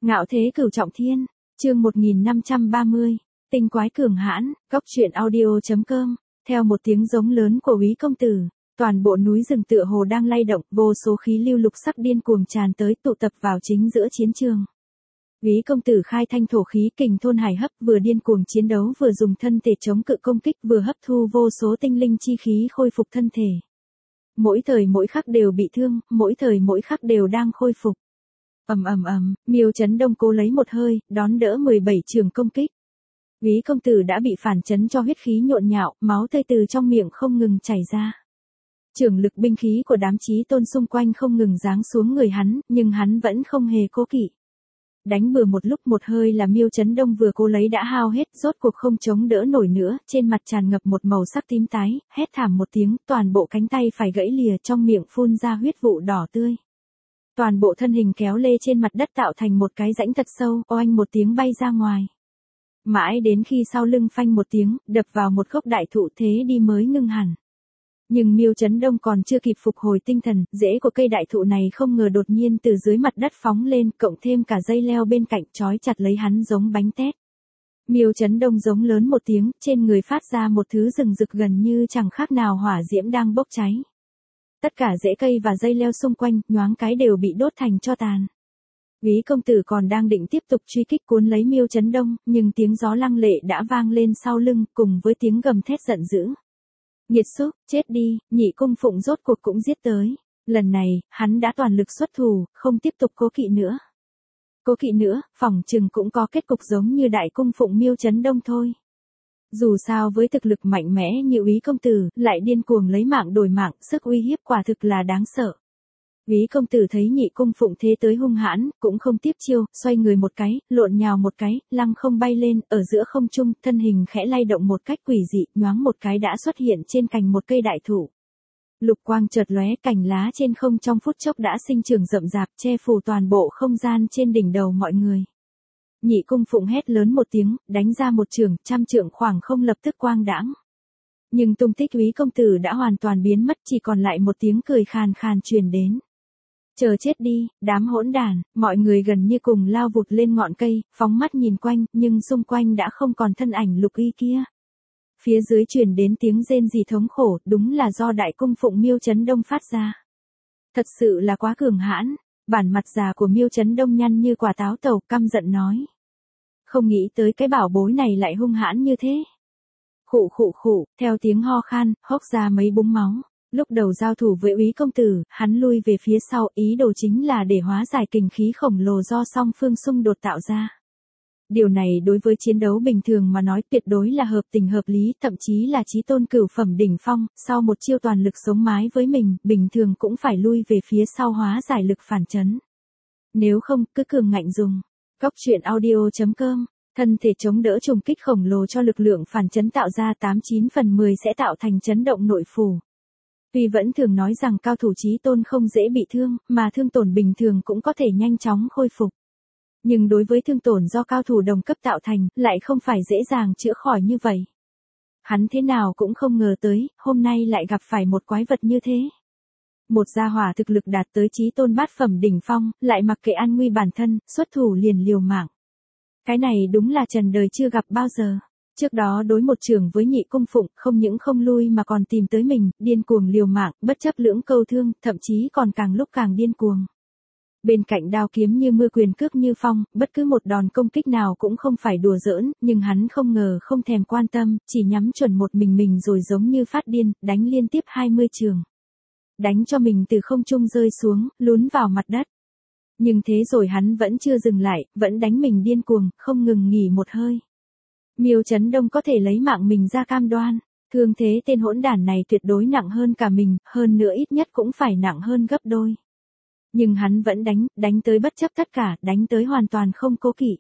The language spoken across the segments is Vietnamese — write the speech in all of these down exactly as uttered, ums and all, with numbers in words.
Ngạo thế cửu trọng thiên, chương một nghìn năm trăm ba mươi, tinh quái cường hãn, góc truyện audio chấm com. Theo một tiếng giống lớn của Úy công tử, toàn bộ núi rừng tựa hồ đang lay động, vô số khí lưu lục sắc điên cuồng tràn tới tụ tập vào chính giữa chiến trường. Úy công tử khai thanh thổ khí kình thôn hải hấp, vừa điên cuồng chiến đấu vừa dùng thân thể chống cự công kích, vừa hấp thu vô số tinh linh chi khí khôi phục thân thể. Mỗi thời mỗi khắc đều bị thương, mỗi thời mỗi khắc đều đang khôi phục. Ầm ầm ầm, Miêu Chấn Đông cố lấy một hơi, đón đỡ mười bảy trường công kích. Úy công tử đã bị phản chấn cho huyết khí nhộn nhạo, máu tươi từ trong miệng không ngừng chảy ra. Trường lực binh khí của đám chí tôn xung quanh không ngừng giáng xuống người hắn, nhưng hắn vẫn không hề cố kỵ. Đánh bừa một lúc một hơi là Miêu Chấn Đông vừa cố lấy đã hao hết, rốt cuộc không chống đỡ nổi nữa, trên mặt tràn ngập một màu sắc tím tái, hét thảm một tiếng, toàn bộ cánh tay phải gãy lìa, trong miệng phun ra huyết vụ đỏ tươi. Toàn bộ thân hình kéo lê trên mặt đất tạo thành một cái rãnh thật sâu, oanh một tiếng bay ra ngoài. Mãi đến khi sau lưng phanh một tiếng, đập vào một gốc đại thụ, thế đi mới ngưng hẳn. Nhưng Miêu Chấn Đông còn chưa kịp phục hồi tinh thần, rễ của cây đại thụ này không ngờ đột nhiên từ dưới mặt đất phóng lên, cộng thêm cả dây leo bên cạnh trói chặt lấy hắn giống bánh tét. Miêu Chấn Đông giống lớn một tiếng, trên người phát ra một thứ rừng rực gần như chẳng khác nào hỏa diễm đang bốc cháy. Tất cả rễ cây và dây leo xung quanh, nhoáng cái đều bị đốt thành tro tàn. Úy công tử còn đang định tiếp tục truy kích cuốn lấy Miêu Chấn Đông, nhưng tiếng gió lăng lệ đã vang lên sau lưng, cùng với tiếng gầm thét giận dữ. Nghiệt xúc, chết đi, Nhị Cung Phụng rốt cuộc cũng giết tới. Lần này, hắn đã toàn lực xuất thủ, không tiếp tục cố kỵ nữa. Cố kỵ nữa, phỏng chừng cũng có kết cục giống như Đại Cung Phụng Miêu Chấn Đông thôi. Dù sao với thực lực mạnh mẽ như Úy công tử, lại điên cuồng lấy mạng đổi mạng, sức uy hiếp quả thực là đáng sợ. Úy công tử thấy Nhị Cung Phụng thế tới hung hãn, cũng không tiếp chiêu, xoay người một cái, lộn nhào một cái, lăng không bay lên, ở giữa không trung, thân hình khẽ lay động một cách quỷ dị, nhoáng một cái đã xuất hiện trên cành một cây đại thụ. Lục quang chợt lóe, cành lá trên không trong phút chốc đã sinh trưởng rậm rạp, che phủ toàn bộ không gian trên đỉnh đầu mọi người. Nhị Cung Phụng hét lớn một tiếng, đánh ra một trường, trăm trượng khoảng không lập tức quang đãng. Nhưng tung tích Úy công tử đã hoàn toàn biến mất, chỉ còn lại một tiếng cười khàn khàn truyền đến. Chờ chết đi, đám hỗn đản, mọi người gần như cùng lao vụt lên ngọn cây, phóng mắt nhìn quanh, nhưng xung quanh đã không còn thân ảnh Lục Y kia. Phía dưới truyền đến tiếng rên rỉ thống khổ, đúng là do Đại Cung Phụng Miêu Chấn Đông phát ra. Thật sự là quá cường hãn, bản mặt già của Miêu Chấn Đông nhăn như quả táo tàu, căm giận nói. Không nghĩ tới cái bảo bối này lại hung hãn như thế. Khụ khụ khụ, theo tiếng ho khan, hốc ra mấy búng máu. Lúc đầu giao thủ với Úy công tử, hắn lui về phía sau, ý đồ chính là để hóa giải kình khí khổng lồ do song phương xung đột tạo ra. Điều này đối với chiến đấu bình thường mà nói tuyệt đối là hợp tình hợp lý, thậm chí là chí tôn cửu phẩm đỉnh phong, sau một chiêu toàn lực sống mái với mình, bình thường cũng phải lui về phía sau hóa giải lực phản chấn. Nếu không, cứ cường ngạnh dùng. Góc truyện audio chấm com, thân thể chống đỡ trùng kích khổng lồ cho lực lượng phản chấn tạo ra tám chín phần mười sẽ tạo thành chấn động nội phủ. Tuy vẫn thường nói rằng cao thủ chí tôn không dễ bị thương, mà thương tổn bình thường cũng có thể nhanh chóng khôi phục. Nhưng đối với thương tổn do cao thủ đồng cấp tạo thành, lại không phải dễ dàng chữa khỏi như vậy. Hắn thế nào cũng không ngờ tới, hôm nay lại gặp phải một quái vật như thế. Một gia hỏa thực lực đạt tới chí tôn bát phẩm đỉnh phong, lại mặc kệ an nguy bản thân, xuất thủ liền liều mạng. Cái này đúng là trần đời chưa gặp bao giờ. Trước đó đối một trường với Nhị Cung Phụng, không những không lui mà còn tìm tới mình, điên cuồng liều mạng, bất chấp lưỡng câu thương, thậm chí còn càng lúc càng điên cuồng. Bên cạnh đao kiếm như mưa quyền cước như phong, bất cứ một đòn công kích nào cũng không phải đùa giỡn, nhưng hắn không ngờ không thèm quan tâm, chỉ nhắm chuẩn một mình mình rồi giống như phát điên, đánh liên tiếp hai mươi trường. Đánh cho mình từ không trung rơi xuống, lún vào mặt đất. Nhưng thế rồi hắn vẫn chưa dừng lại, vẫn đánh mình điên cuồng, không ngừng nghỉ một hơi. Miêu Chấn Đông có thể lấy mạng mình ra cam đoan, thương thế tên hỗn đản này tuyệt đối nặng hơn cả mình, hơn nữa ít nhất cũng phải nặng hơn gấp đôi. Nhưng hắn vẫn đánh, đánh tới bất chấp tất cả, đánh tới hoàn toàn không cố kỵ.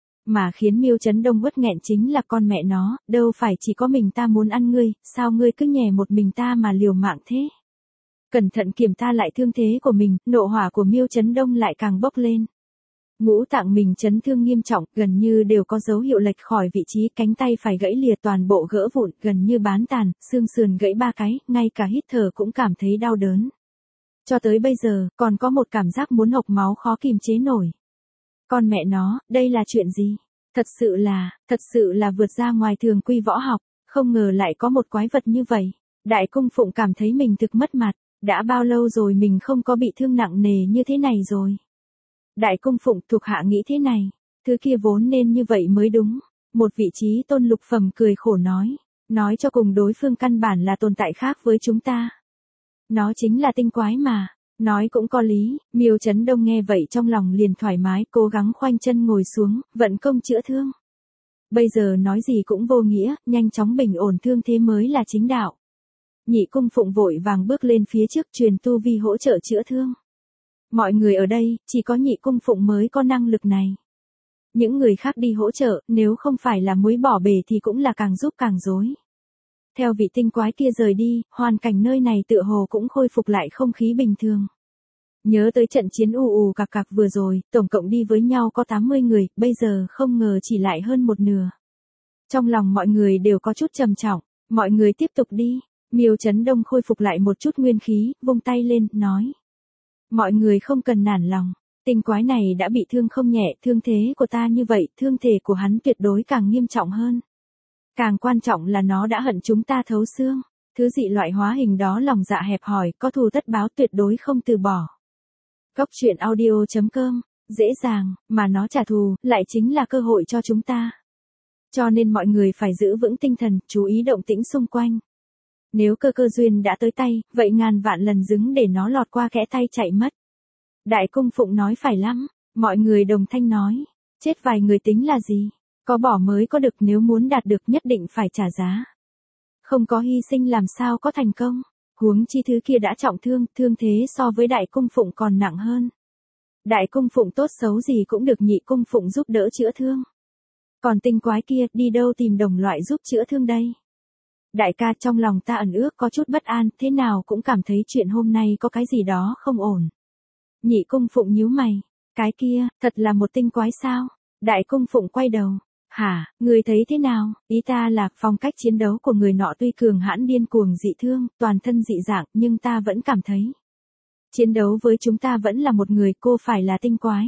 Mà khiến Miêu Chấn Đông uất nghẹn chính là con mẹ nó, đâu phải chỉ có mình ta muốn ăn ngươi, sao ngươi cứ nhè một mình ta mà liều mạng thế. Cẩn thận kiểm tra lại thương thế của mình, nộ hỏa của Miêu Chấn Đông lại càng bốc lên. Ngũ tạng mình chấn thương nghiêm trọng, gần như đều có dấu hiệu lệch khỏi vị trí, cánh tay phải gãy lìa toàn bộ gỡ vụn, gần như bán tàn, xương sườn gãy ba cái, ngay cả hít thở cũng cảm thấy đau đớn. Cho tới bây giờ, còn có một cảm giác muốn hộc máu khó kìm chế nổi. Con mẹ nó, đây là chuyện gì? Thật sự là, thật sự là vượt ra ngoài thường quy võ học, không ngờ lại có một quái vật như vậy. Đại cung phụng cảm thấy mình thực mất mặt, đã bao lâu rồi mình không có bị thương nặng nề như thế này rồi. Đại cung phụng thuộc hạ nghĩ thế này, thứ kia vốn nên như vậy mới đúng. Một vị trí tôn lục phẩm cười khổ nói, nói cho cùng đối phương căn bản là tồn tại khác với chúng ta. Nó chính là tinh quái mà, nói cũng có lý. Miêu Chấn Đông nghe vậy trong lòng liền thoải mái, cố gắng khoanh chân ngồi xuống, vận công chữa thương. Bây giờ nói gì cũng vô nghĩa, nhanh chóng bình ổn thương thế mới là chính đạo. Nhị cung phụng vội vàng bước lên phía trước truyền tu vi hỗ trợ chữa thương. Mọi người ở đây, chỉ có nhị cung phụng mới có năng lực này. Những người khác đi hỗ trợ, nếu không phải là muối bỏ bể thì cũng là càng giúp càng rối. Theo vị tinh quái kia rời đi, hoàn cảnh nơi này tựa hồ cũng khôi phục lại không khí bình thường. Nhớ tới trận chiến ù ù cạc cạc vừa rồi, tổng cộng đi với nhau có tám mươi người, bây giờ không ngờ chỉ lại hơn một nửa. Trong lòng mọi người đều có chút trầm trọng, mọi người tiếp tục đi. Miêu Chấn Đông khôi phục lại một chút nguyên khí, vung tay lên, nói. Mọi người không cần nản lòng, tinh quái này đã bị thương không nhẹ, thương thế của ta như vậy, thương thể của hắn tuyệt đối càng nghiêm trọng hơn. Càng quan trọng là nó đã hận chúng ta thấu xương, thứ dị loại hóa hình đó lòng dạ hẹp hòi, có thù tất báo tuyệt đối không từ bỏ. Góc truyện audio chấm com, dễ dàng, mà nó trả thù, lại chính là cơ hội cho chúng ta. Cho nên mọi người phải giữ vững tinh thần, chú ý động tĩnh xung quanh. Nếu cơ cơ duyên đã tới tay, vậy ngàn vạn lần dứng để nó lọt qua kẽ tay chạy mất. Đại cung phụng nói phải lắm, mọi người đồng thanh nói, chết vài người tính là gì, có bỏ mới có được, nếu muốn đạt được nhất định phải trả giá. Không có hy sinh làm sao có thành công, huống chi thứ kia đã trọng thương, thương thế so với đại cung phụng còn nặng hơn. Đại cung phụng tốt xấu gì cũng được nhị cung phụng giúp đỡ chữa thương. Còn tinh quái kia đi đâu tìm đồng loại giúp chữa thương đây? Đại ca, trong lòng ta ẩn ước có chút bất an, thế nào cũng cảm thấy chuyện hôm nay có cái gì đó không ổn. Nhị cung phụng nhíu mày, cái kia, thật là một tinh quái sao? Đại cung phụng quay đầu, hả, người thấy thế nào? Ý ta là, phong cách chiến đấu của người nọ tuy cường hãn điên cuồng dị thương, toàn thân dị dạng, nhưng ta vẫn cảm thấy. Chiến đấu với chúng ta vẫn là một người, cô phải là tinh quái.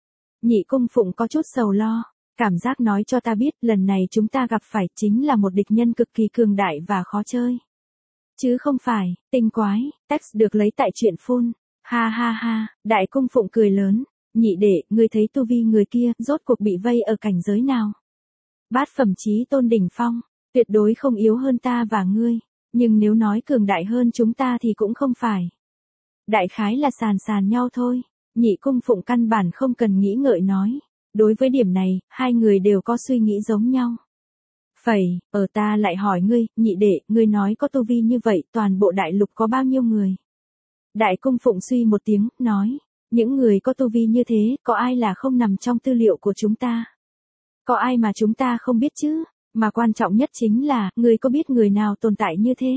Nhị cung phụng có chút sầu lo. Cảm giác nói cho ta biết lần này chúng ta gặp phải chính là một địch nhân cực kỳ cường đại và khó chơi. Chứ không phải, tinh quái, text được lấy tại chuyện phun. Ha ha ha, đại cung phụng cười lớn. Nhị đệ, ngươi thấy tu vi người kia rốt cuộc bị vây ở cảnh giới nào? Bát phẩm chí tôn đỉnh phong, tuyệt đối không yếu hơn ta và ngươi. Nhưng nếu nói cường đại hơn chúng ta thì cũng không phải. Đại khái là sàn sàn nhau thôi. Nhị cung phụng căn bản không cần nghĩ ngợi nói. Đối với điểm này, hai người đều có suy nghĩ giống nhau. Phẩy, ở ta lại hỏi ngươi, nhị đệ, ngươi nói có tu vi như vậy, toàn bộ đại lục có bao nhiêu người? Đại cung phụng suy một tiếng, nói, những người có tu vi như thế, có ai là không nằm trong tư liệu của chúng ta? Có ai mà chúng ta không biết chứ? Mà quan trọng nhất chính là, ngươi có biết người nào tồn tại như thế?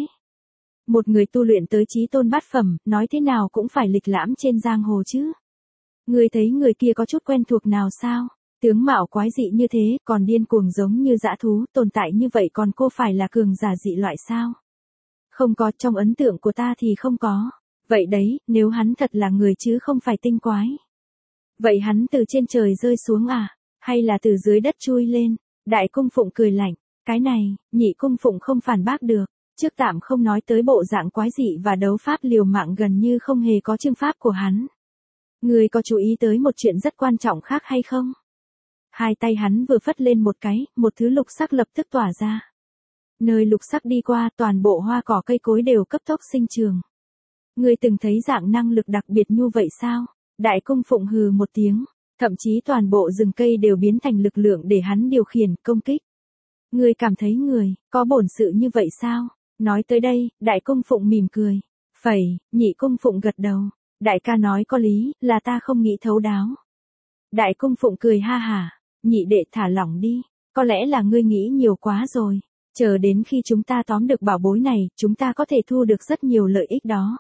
Một người tu luyện tới chí tôn bát phẩm, nói thế nào cũng phải lịch lãm trên giang hồ chứ? Ngươi thấy người kia có chút quen thuộc nào sao? Tướng mạo quái dị như thế, còn điên cuồng giống như dã thú, tồn tại như vậy còn cô phải là cường giả dị loại sao? Không có, trong ấn tượng của ta thì không có. Vậy đấy, nếu hắn thật là người chứ không phải tinh quái. Vậy hắn từ trên trời rơi xuống à? Hay là từ dưới đất chui lên? Đại cung phụng cười lạnh. Cái này, nhị cung phụng không phản bác được. Trước tạm không nói tới bộ dạng quái dị và đấu pháp liều mạng gần như không hề có chương pháp của hắn. Người có chú ý tới một chuyện rất quan trọng khác hay không? Hai tay hắn vừa phất lên một cái, một thứ lục sắc lập tức tỏa ra. Nơi lục sắc đi qua, toàn bộ hoa cỏ cây cối đều cấp tốc sinh trường. Người từng thấy dạng năng lực đặc biệt như vậy sao? Đại cung phụng hừ một tiếng, thậm chí toàn bộ rừng cây đều biến thành lực lượng để hắn điều khiển, công kích. Người cảm thấy người, có bổn sự như vậy sao? Nói tới đây, đại cung phụng mỉm cười. Phẩy, nhị cung phụng gật đầu. Đại ca nói có lý, là ta không nghĩ thấu đáo. Đại cung phụng cười ha hả, nhị đệ thả lỏng đi, có lẽ là ngươi nghĩ nhiều quá rồi. Chờ đến khi chúng ta tóm được bảo bối này, chúng ta có thể thu được rất nhiều lợi ích đó.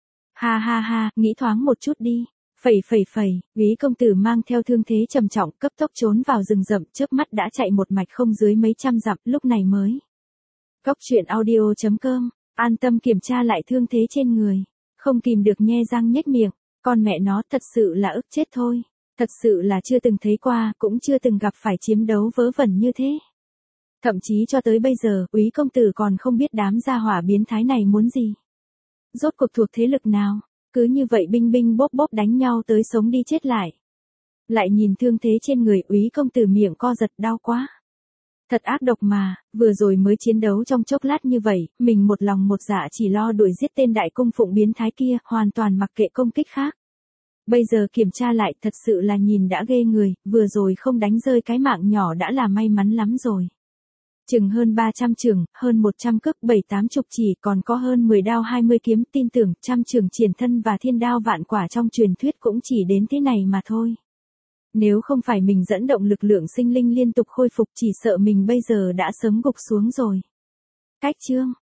Ha ha ha, nghĩ thoáng một chút đi. Phẩy phẩy phẩy, Úy công tử mang theo thương thế trầm trọng, cấp tốc trốn vào rừng rậm, chớp mắt đã chạy một mạch không dưới mấy trăm dặm, lúc này mới. Góc truyện audio chấm com, an tâm kiểm tra lại thương thế trên người, không kìm được nhe răng nhếch miệng, con mẹ nó thật sự là ức chết thôi. Thật sự là chưa từng thấy qua, cũng chưa từng gặp phải chiếm đấu vớ vẩn như thế. Thậm chí cho tới bây giờ, úy công tử còn không biết đám gia hỏa biến thái này muốn gì. Rốt cuộc thuộc thế lực nào, cứ như vậy binh binh bốp bốp đánh nhau tới sống đi chết lại. Lại nhìn thương thế trên người úy công tử miệng co giật đau quá. Thật ác độc mà, vừa rồi mới chiến đấu trong chốc lát như vậy, mình một lòng một dạ chỉ lo đuổi giết tên đại cung phụng biến thái kia, hoàn toàn mặc kệ công kích khác. Bây giờ kiểm tra lại thật sự là nhìn đã ghê người, vừa rồi không đánh rơi cái mạng nhỏ đã là may mắn lắm rồi. Chừng hơn ba trăm trường, hơn một trăm cước, bảy tám chục chỉ, còn có hơn mười đao hai mươi kiếm, tin tưởng trăm trường triển thân và thiên đao vạn quả trong truyền thuyết cũng chỉ đến thế này mà thôi. Nếu không phải mình dẫn động lực lượng sinh linh liên tục khôi phục chỉ sợ mình bây giờ đã sớm gục xuống rồi. Cách chương